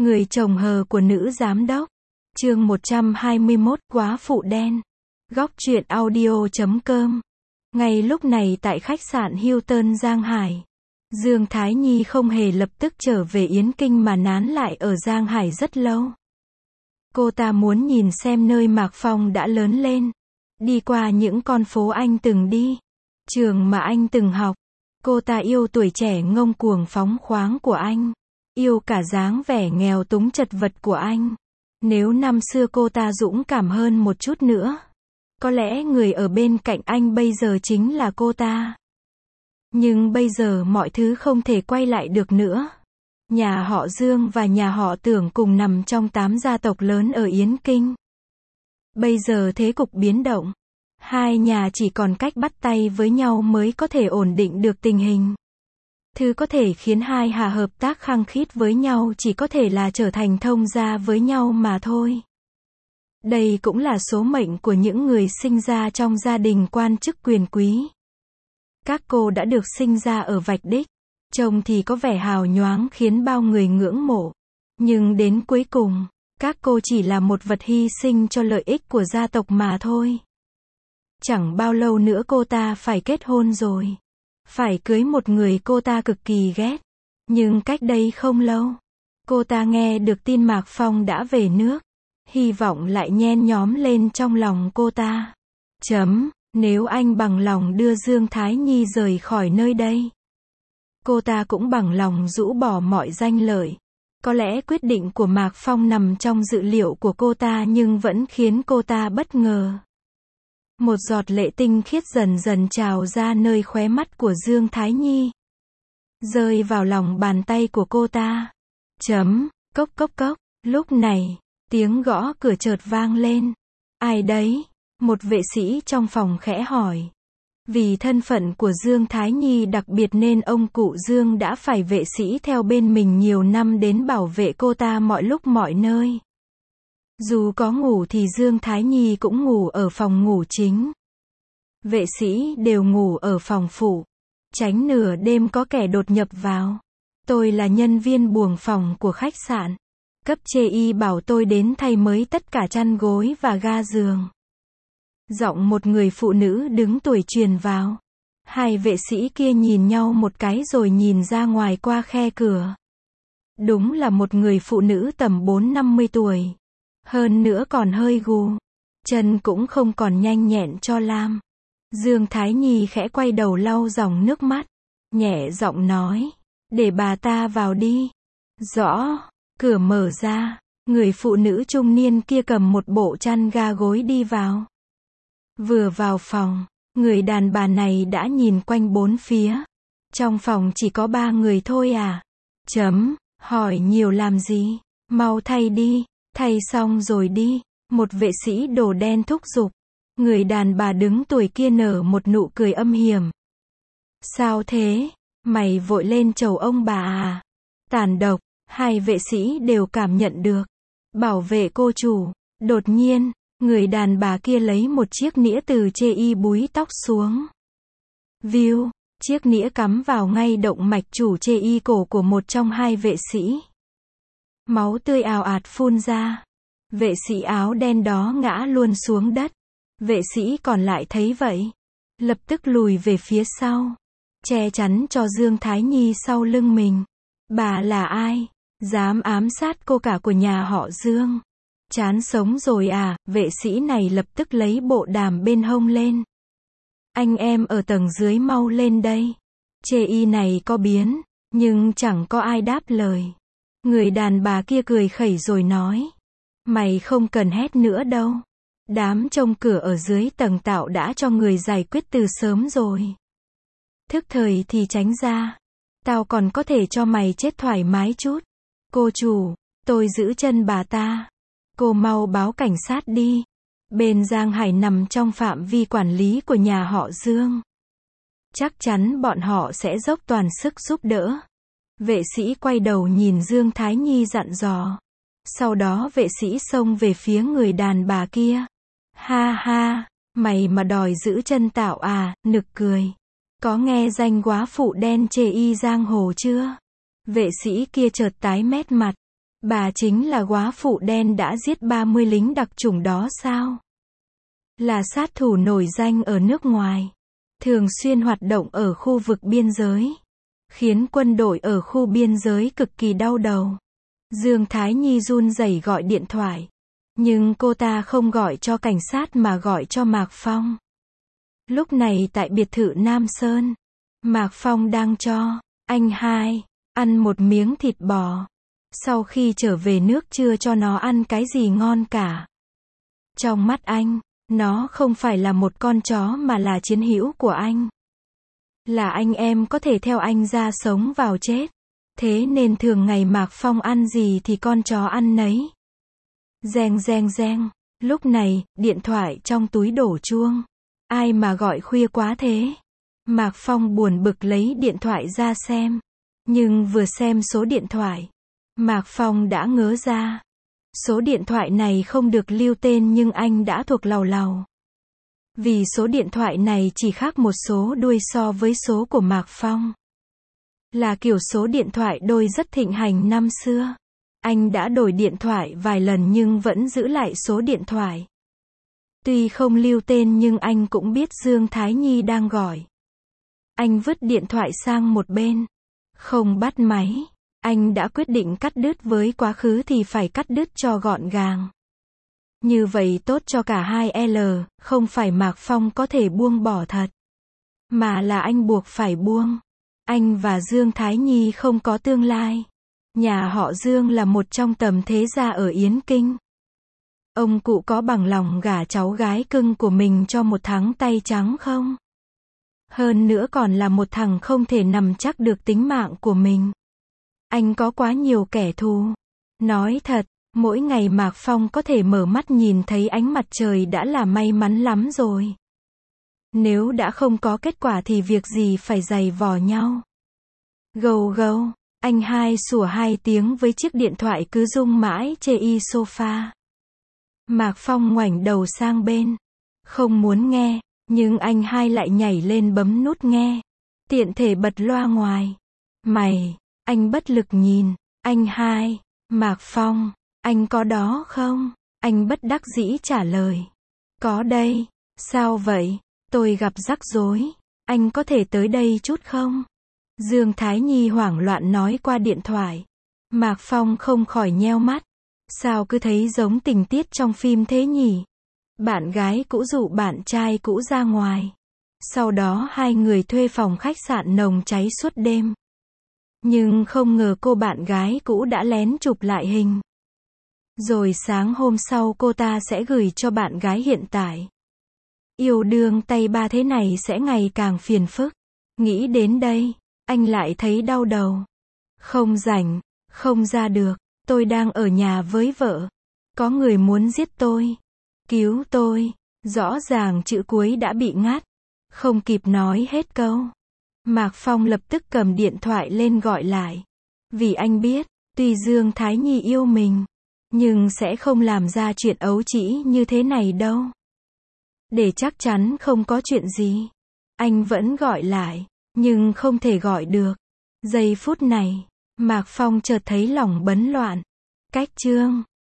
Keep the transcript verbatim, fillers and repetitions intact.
Người chồng hờ của nữ giám đốc. Chương một trăm hai mươi mốt, Quá phụ đen. Góc truyện audio chấm com. Ngay lúc này tại khách sạn Hilton Giang Hải, Dương Thái Nhi không hề lập tức trở về Yến Kinh mà nán lại ở Giang Hải rất lâu. Cô ta muốn nhìn xem nơi Mạc Phong đã lớn lên, đi qua những con phố anh từng đi, trường mà anh từng học. Cô ta yêu tuổi trẻ ngông cuồng phóng khoáng của anh, yêu cả dáng vẻ nghèo túng chật vật của anh. Nếu năm xưa cô ta dũng cảm hơn một chút nữa, có lẽ người ở bên cạnh anh bây giờ chính là cô ta. Nhưng bây giờ mọi thứ không thể quay lại được nữa. Nhà họ Dương và nhà họ Tưởng cùng nằm trong tám gia tộc lớn ở Yến Kinh. Bây giờ thế cục biến động. Hai nhà chỉ còn cách bắt tay với nhau mới có thể ổn định được tình hình. Thứ có thể khiến hai nhà hợp tác khăng khít với nhau chỉ có thể là trở thành thông gia với nhau mà thôi. Đây cũng là số mệnh của những người sinh ra trong gia đình quan chức quyền quý. Các cô đã được sinh ra ở vạch đích, trông thì có vẻ hào nhoáng khiến bao người ngưỡng mộ. Nhưng đến cuối cùng, các cô chỉ là một vật hy sinh cho lợi ích của gia tộc mà thôi. Chẳng bao lâu nữa cô ta phải kết hôn rồi. Phải cưới một người cô ta cực kỳ ghét. Nhưng cách đây không lâu, cô ta nghe được tin Mạc Phong đã về nước. Hy vọng lại nhen nhóm lên trong lòng cô ta. Chấm, nếu anh bằng lòng đưa Dương Thái Nhi rời khỏi nơi đây, cô ta cũng bằng lòng rũ bỏ mọi danh lợi. Có lẽ quyết định của Mạc Phong nằm trong dự liệu của cô ta nhưng vẫn khiến cô ta bất ngờ. Một giọt lệ tinh khiết dần dần trào ra nơi khóe mắt của Dương Thái Nhi, rơi vào lòng bàn tay của cô ta. Chấm, cốc cốc cốc. Lúc này, tiếng gõ cửa chợt vang lên. Ai đấy? Một vệ sĩ trong phòng khẽ hỏi. Vì thân phận của Dương Thái Nhi đặc biệt nên ông cụ Dương đã phải vệ sĩ theo bên mình nhiều năm đến bảo vệ cô ta mọi lúc mọi nơi. Dù có ngủ thì Dương Thái Nhi cũng ngủ ở phòng ngủ chính. Vệ sĩ đều ngủ ở phòng phụ, tránh nửa đêm có kẻ đột nhập vào. Tôi là nhân viên buồng phòng của khách sạn. Cấp chê y bảo tôi đến thay mới tất cả chăn gối và ga giường. Giọng một người phụ nữ đứng tuổi truyền vào. Hai vệ sĩ kia nhìn nhau một cái rồi nhìn ra ngoài qua khe cửa. Đúng là một người phụ nữ tầm bốn năm mươi tuổi. Hơn nữa còn hơi gù. Chân cũng không còn nhanh nhẹn cho lam. Dương Thái Nhi khẽ quay đầu lau dòng nước mắt. Nhẹ giọng nói. Để bà ta vào đi. Rõ. Cửa mở ra. Người phụ nữ trung niên kia cầm một bộ chăn ga gối đi vào. Vừa vào phòng, người đàn bà này đã nhìn quanh bốn phía. Trong phòng chỉ có ba người thôi à? Chấm, hỏi nhiều làm gì? Mau thay đi, thay xong rồi đi. Một vệ sĩ đồ đen thúc giục. Người đàn bà đứng tuổi kia nở một nụ cười âm hiểm. Sao thế? Mày vội lên chầu ông bà à? Tàn độc, hai vệ sĩ đều cảm nhận được. Bảo vệ cô chủ. Đột nhiên, người đàn bà kia lấy một chiếc nĩa từ chê y búi tóc xuống. View, chiếc nĩa cắm vào ngay động mạch chủ chê y cổ của một trong hai vệ sĩ. Máu tươi ào ạt phun ra. Vệ sĩ áo đen đó ngã luôn xuống đất. Vệ sĩ còn lại thấy vậy, lập tức lùi về phía sau, che chắn cho Dương Thái Nhi sau lưng mình. Bà là ai? Dám ám sát cô cả của nhà họ Dương? Chán sống rồi à? Vệ sĩ này lập tức lấy bộ đàm bên hông lên. Anh em ở tầng dưới mau lên đây. Chê y này có biến, nhưng chẳng có ai đáp lời. Người đàn bà kia cười khẩy rồi nói. Mày không cần hét nữa đâu. Đám trông cửa ở dưới tầng tạo đã cho người giải quyết từ sớm rồi. Thức thời thì tránh ra. Tao còn có thể cho mày chết thoải mái chút. Cô chủ, tôi giữ chân bà ta. Cô mau báo cảnh sát đi. Bên Giang Hải nằm trong phạm vi quản lý của nhà họ Dương. Chắc chắn bọn họ sẽ dốc toàn sức giúp đỡ. Vệ sĩ quay đầu nhìn Dương Thái Nhi dặn dò. Sau đó vệ sĩ xông về phía người đàn bà kia. Ha ha, mày mà đòi giữ chân tạo à? Nực cười. Có nghe danh quá phụ đen chê y giang hồ chưa? Vệ sĩ kia chợt tái mét mặt. Bà chính là góa phụ đen đã giết ba mươi lính đặc chủng đó sao? Là sát thủ nổi danh ở nước ngoài. Thường xuyên hoạt động ở khu vực biên giới. Khiến quân đội ở khu biên giới cực kỳ đau đầu. Dương Thái Nhi run rẩy gọi điện thoại. Nhưng cô ta không gọi cho cảnh sát mà gọi cho Mạc Phong. Lúc này tại biệt thự Nam Sơn, Mạc Phong đang cho anh hai ăn một miếng thịt bò. Sau khi trở về nước chưa cho nó ăn cái gì ngon cả. Trong mắt anh, nó không phải là một con chó mà là chiến hữu của anh. Là anh em có thể theo anh ra sống vào chết. Thế nên thường ngày Mạc Phong ăn gì thì con chó ăn nấy. Reng reng reng. Lúc này, điện thoại trong túi đổ chuông. Ai mà gọi khuya quá thế? Mạc Phong buồn bực lấy điện thoại ra xem. Nhưng vừa xem số điện thoại, Mạc Phong đã ngớ ra. Số điện thoại này không được lưu tên nhưng anh đã thuộc lầu lầu. Vì số điện thoại này chỉ khác một số đuôi so với số của Mạc Phong. Là kiểu số điện thoại đôi rất thịnh hành năm xưa. Anh đã đổi điện thoại vài lần nhưng vẫn giữ lại số điện thoại. Tuy không lưu tên nhưng anh cũng biết Dương Thái Nhi đang gọi. Anh vứt điện thoại sang một bên. Không bắt máy. Anh đã quyết định cắt đứt với quá khứ thì phải cắt đứt cho gọn gàng. Như vậy tốt cho cả hai L, không phải Mạc Phong có thể buông bỏ thật. Mà là anh buộc phải buông. Anh và Dương Thái Nhi không có tương lai. Nhà họ Dương là một trong tầm thế gia ở Yến Kinh. Ông cụ có bằng lòng gả cháu gái cưng của mình cho một thằng tay trắng không? Hơn nữa còn là một thằng không thể nắm chắc được tính mạng của mình. Anh có quá nhiều kẻ thù. Nói thật, mỗi ngày Mạc Phong có thể mở mắt nhìn thấy ánh mặt trời đã là may mắn lắm rồi. Nếu đã không có kết quả thì việc gì phải giày vò nhau. Gâu gâu, anh hai sủa hai tiếng với chiếc điện thoại cứ rung mãi chê y sofa. Mạc Phong ngoảnh đầu sang bên. Không muốn nghe, nhưng anh hai lại nhảy lên bấm nút nghe. Tiện thể bật loa ngoài. Mày, anh bất lực nhìn. Anh hai, Mạc Phong, anh có đó không? Anh bất đắc dĩ trả lời. Có đây. Sao vậy? Tôi gặp rắc rối. Anh có thể tới đây chút không? Dương Thái Nhi hoảng loạn nói qua điện thoại. Mạc Phong không khỏi nheo mắt. Sao cứ thấy giống tình tiết trong phim thế nhỉ? Bạn gái cũ dụ bạn trai cũ ra ngoài. Sau đó hai người thuê phòng khách sạn nồng cháy suốt đêm. Nhưng không ngờ cô bạn gái cũ đã lén chụp lại hình. Rồi sáng hôm sau cô ta sẽ gửi cho bạn gái hiện tại. Yêu đương tay ba thế này sẽ ngày càng phiền phức. Nghĩ đến đây, anh lại thấy đau đầu. Không rảnh, không ra được. Tôi đang ở nhà với vợ. Có người muốn giết tôi. Cứu tôi. Rõ ràng chữ cuối đã bị ngắt. Không kịp nói hết câu. Mạc Phong lập tức cầm điện thoại lên gọi lại. Vì anh biết, tuy Dương Thái Nhi yêu mình, nhưng sẽ không làm ra chuyện ấu trĩ như thế này đâu. Để chắc chắn không có chuyện gì, anh vẫn gọi lại, nhưng không thể gọi được. Giây phút này, Mạc Phong chợt thấy lòng bấn loạn. Cách chương